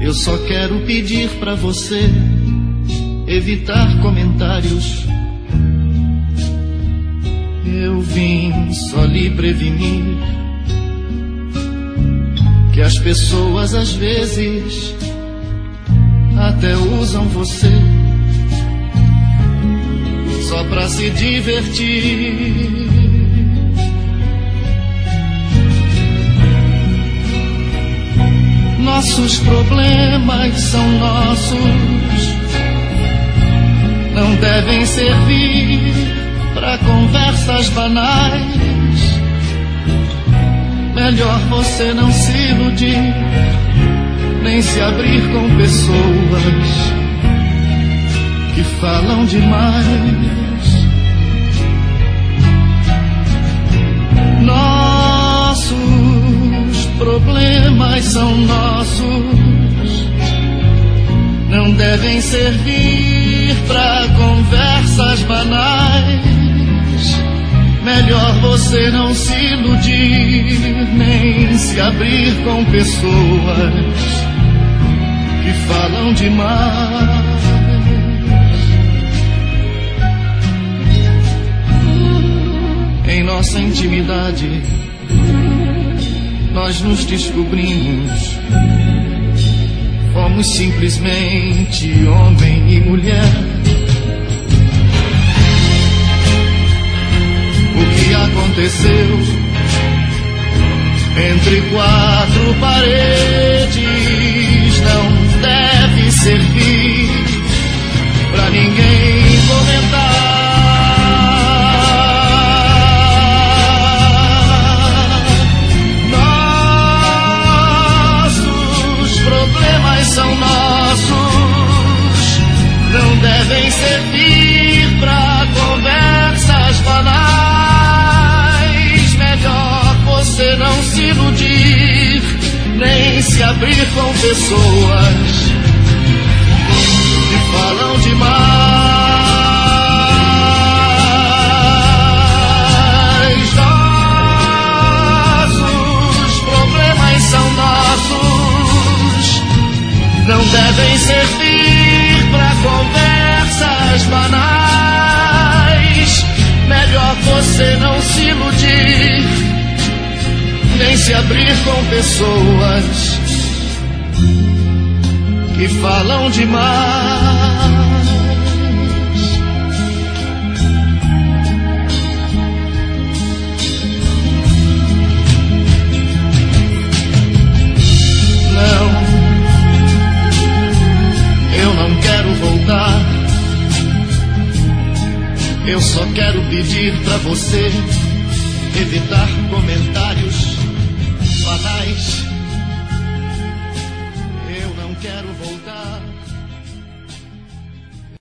Eu só quero pedir pra você evitar comentários. Eu vim só lhe prevenir que as pessoas às vezes até usam você só pra se divertir. Nossos problemas são nossos, não devem servir pra conversas banais. Melhor você não se iludir, nem se abrir com pessoas que falam demais. Nossos problemas são nossos, não devem servir pra conversas banais. Melhor você não se iludir, nem se abrir com pessoas que falam demais. Em nossa intimidade nós nos descobrimos, fomos simplesmente homem e mulher. O que aconteceu entre quatro paredes não deve servir pra ninguém comentar. São nossos, não devem servir pra conversas banais. Melhor você não se iludir, nem se abrir com pessoas que falam demais. Nossos problemas são nossos, não devem servir pra conversas banais. Melhor você não se iludir, nem se abrir com pessoas que falam demais. Eu não quero voltar, eu só quero pedir pra você evitar comentários banais. Eu não quero voltar.